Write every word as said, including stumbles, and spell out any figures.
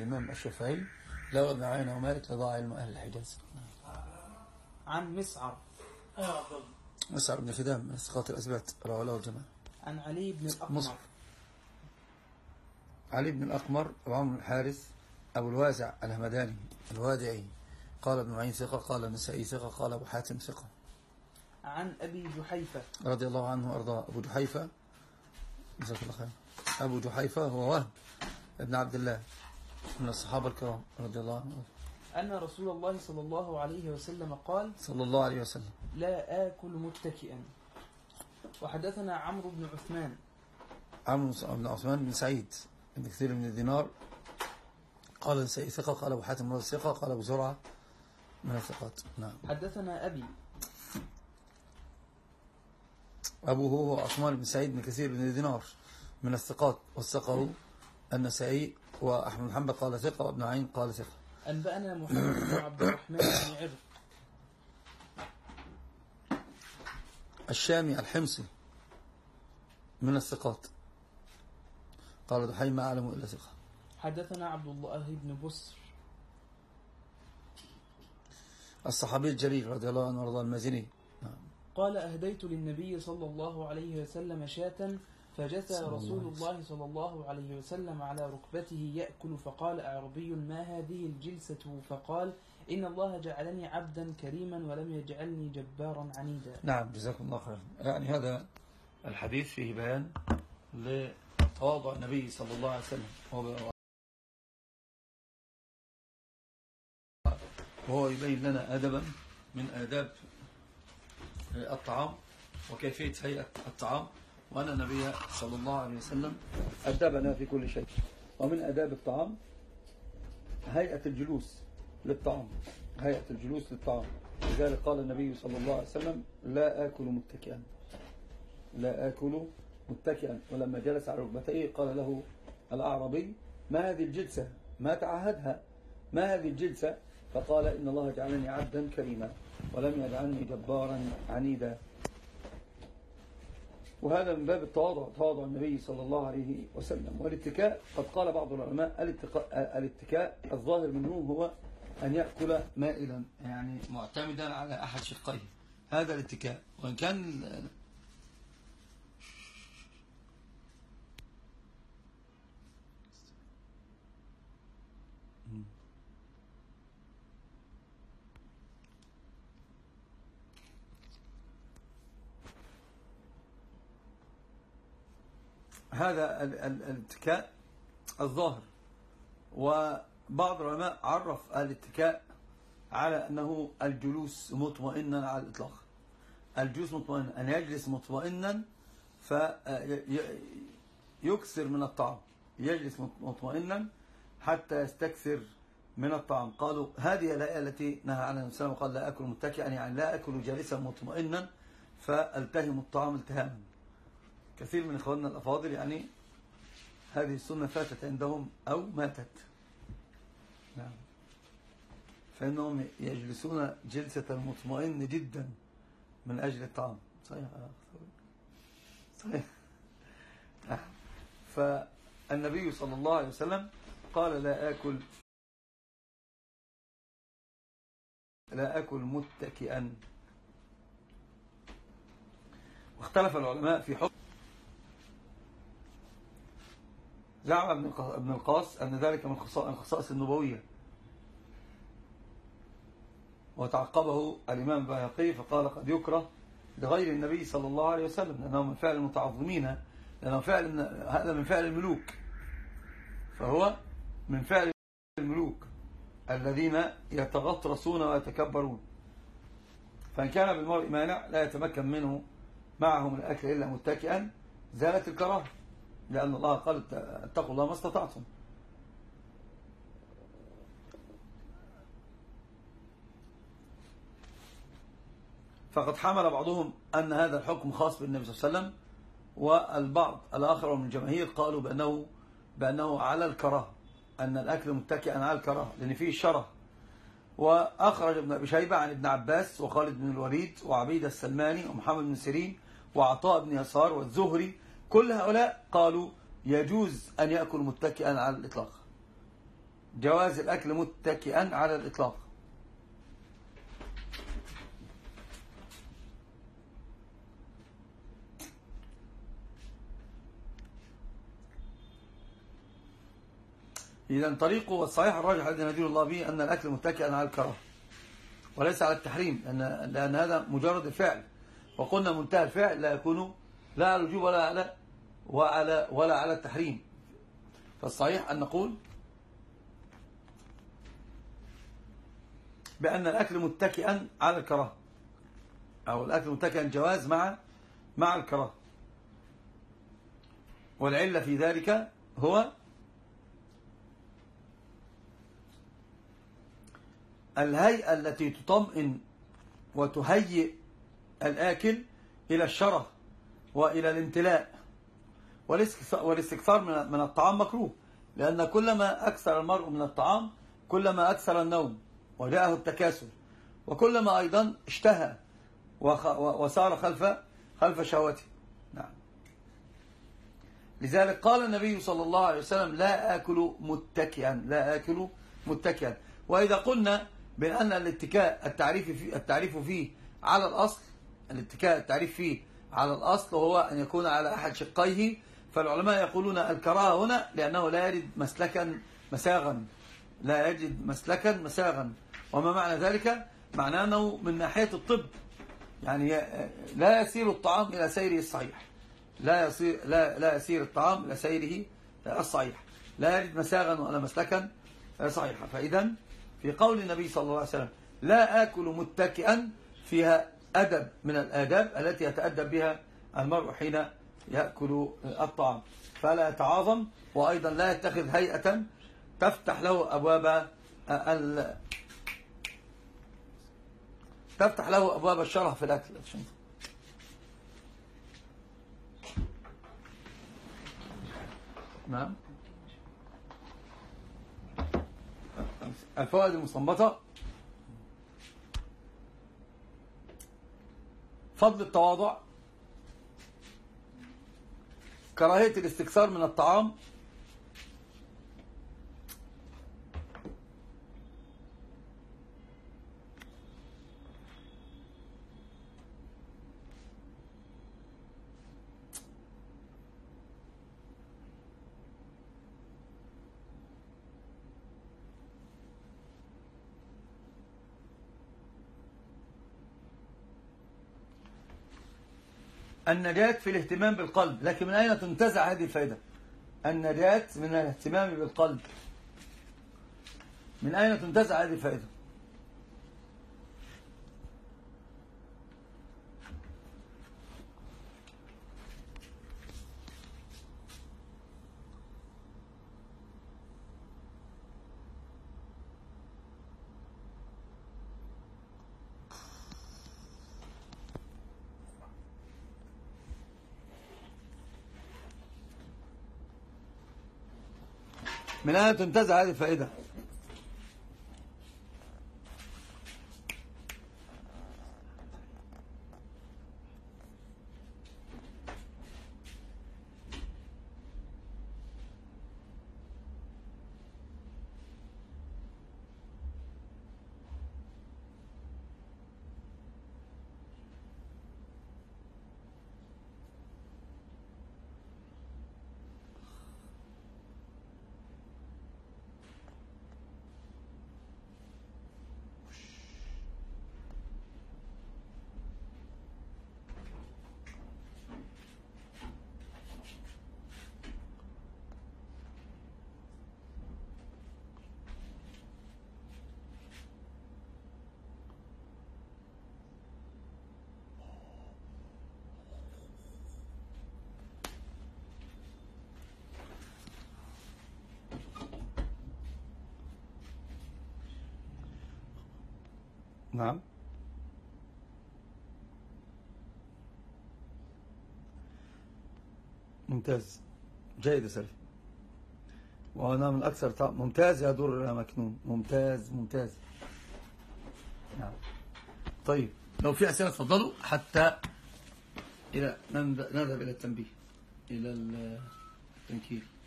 الإمام الشافعي لو ابن عيينة ومالك لضاع علم أهل الحجاز. عن مسعر مسعر بن خدام من ثقات الأثبات رواه له الجماعة. عن علي بن الأقمر مصر. علي بن الأقمر وعمر الحارث أبو الوازع الهمداني الوادعي قال ابن معين ثقة، قال النسائي ثقة، قال أبو حاتم ثقة. عن أبي جحيفة رضي الله عنه وأرضاه. أبو جحيفة جزاك الله خير. أبو جحيفة هو وهب ابن عبد الله من الصحابة الكرام رضي الله عنه أن رسول الله صلى الله عليه وسلم قال صلى الله عليه وسلم لا آكل متكئا. وحدثنا عمرو بن عثمان عمرو بن عثمان بن سعيد بن كثير من الدينار قال النسائي ثقة، قال أبو حاتم رضي ثقة، قال أبو زرعة من الثقات. نعم. حدثنا أبي أبوه هو عثمان بن سعيد بن كثير بن الدينار من الثقات وثقه النسائي وأحمد بن حنبل قال ثقة، وابن عين قال ثقة. أنبأنا محمد بن عبد الرحمن بن عرق الشامي الحمصي من الثقات قال دحي ما أعلم إلا ثقة. حدثنا عبد الله بن بسر الصحابي الجليل رضي الله عنه وارضاه المازني. نعم. قال أهديت للنبي صلى الله عليه وسلم شاة فجثى رسول الله صلى الله عليه وسلم على ركبته يأكل، فقال أعربي ما هذه الجلسة؟ فقال إن الله جعلني عبدا كريما ولم يجعلني جبارا عنيدا. نعم جزاكم الله خيرا. يعني هذا الحديث فيه بيان لتواضع النبي صلى الله عليه وسلم وهو يبين لنا أدبا من آداب الطعام وكيفية هيئة الطعام، وأن النبي صلى الله عليه وسلم أدبنا في كل شيء. ومن آداب الطعام هيئة الجلوس للطعام، هيئة الجلوس للطعام. لذلك قال النبي صلى الله عليه وسلم لا آكل متكئا، لا آكل متكئا. ولما جلس على ركبتيه قال له الأعرابي ما هذه الجلسة؟ ما تعهدها؟ ما هذه الجلسة؟ فقال إن الله جعلني عبدا كريما ولم يجعلني جبارا عنيدا. وهذا من باب التواضع، تواضع النبي صلى الله عليه وسلم. والاتكاء قد قال بعض العلماء الاتكاء الظاهر منه هو أن يأكل مائلا، يعني معتمدا على أحد شقيه، هذا الاتكاء. وإن كان هذا الاتكاء الظاهر. وبعض العلماء عرف الاتكاء على أنه الجلوس مطمئنا على الإطلاق، الجلوس مطمئنا، أن يجلس مطمئنا فيكثر من الطعام، يجلس مطمئنا حتى يستكثر من الطعام. قالوا هذه الآية التي نهى عنها النبي صلى الله عليه وسلم، قال لا أكل متكئا، يعني لا أكل جالسا مطمئنا فالتهم الطعام التهاما. كثير من إخواننا الأفاضل يعني هذه السنة فاتت عندهم أو ماتت. نعم. فإنهم يجلسون جلسة مطمئن جدا من أجل الطعام. صحيح صحيح. فالنبي صلى الله عليه وسلم قال لا أكل لا أكل متكئا. واختلف العلماء في حكم. زعم ابن القاص أن ذلك من الخصائص النبوية، وتعقبه الإمام البيهقي فقال قد يكره لغير النبي صلى الله عليه وسلم لأنه من فعل المتعظمين، لأنه فعل هذا من فعل الملوك، فهو من فعل الملوك الذين يتغطرسون ويتكبرون. فإن كان بالمرء مانع لا يتمكن منه معهم الأكل إلا متكئا زالت الكراهة، لأن الله قال اتقوا الله ما استطعتم. فقد حمل بعضهم أن هذا الحكم خاص بالنبي صلى الله عليه وسلم، والبعض الآخر من الجماهير قالوا بأنه, بأنه على الكراهة، أن الأكل متكئا على الكراهة لأن فيه الشره. وأخرج ابن أبي شيبة عن ابن عباس وخالد بن الوليد وعبيد السلماني ومحمد بن سيرين وعطاء بن يسار والزهري، كل هؤلاء قالوا يجوز أن يأكل متكئا على الإطلاق. جواز الأكل متكئا على الإطلاق. إذن طريقه والصحيح الراجح الذي ندين الله به أن الأكل متكئا على الكراهة وليس على التحريم، لأن, لأن هذا مجرد الفعل، وقلنا منتهى الفعل لا يكون لا على الوجوب ولا على وعلى ولا على التحريم. فالصحيح أن نقول بأن الأكل متكئا على الكراهة، أو الأكل متكئا جواز مع مع الكراهة. والعلة في ذلك هو الهيئة التي تطمئن وتهيئ الآكل إلى الشره وإلى الامتلاء، والاستكثار من الطعام مكروه، لأن كلما أكثر المرء من الطعام كلما أكثر النوم وجاءه التكاسل، وكلما أيضا اشتهى وسار خلف خلف شهوته. نعم. لذلك قال النبي صلى الله عليه وسلم لا آكل متكئا، لا آكل متكئا. وإذا قلنا بأن الاتكاء التعريف فيه التعريف فيه على الأصل، الاتكاء التعريف فيه على الأصل وهو أن يكون على أحد شقيه، فالعلماء يقولون الكراهة هنا لأنه لا يجد مسلكا مساغا، لا يجد مسلكا مساغا. وما معنى ذلك؟ معناه أنه من ناحية الطب يعني لا يسير الطعام إلى سيره الصحيح، لا يسير لا لا يسير الطعام إلى سيره الصحيح، لا يجد مساغا ولا مسلكا صحيحا. فإذا في قول النبي صلى الله عليه وسلم لا آكل متكئا فيها أدب من الآداب التي يتأدب بها المرء حين يأكل الطعام، فلا يتعاظم، وأيضا لا يتخذ هيئة تفتح له أبواب ال... تفتح له أبواب الشره في الأكل. نعم. الفوائد المستنبطة: فضل التواضع، كراهية الاستكثار من الطعام، النجاة في الاهتمام بالقلب. لكن من أين تنتزع هذه الفائدة؟ النجاة من الاهتمام بالقلب، من أين تنتزع هذه الفائدة؟ من أين تنتزع هذه الفائدة؟ نعم. ممتاز، جيد يا سلفي، وأنا من أكثر طعم. ممتاز يا دور مكنون، ممتاز ممتاز. نعم. طيب لو في أسئلة تفضلوا حتى إلى نذهب إلى التنبيه، إلى التنكيل.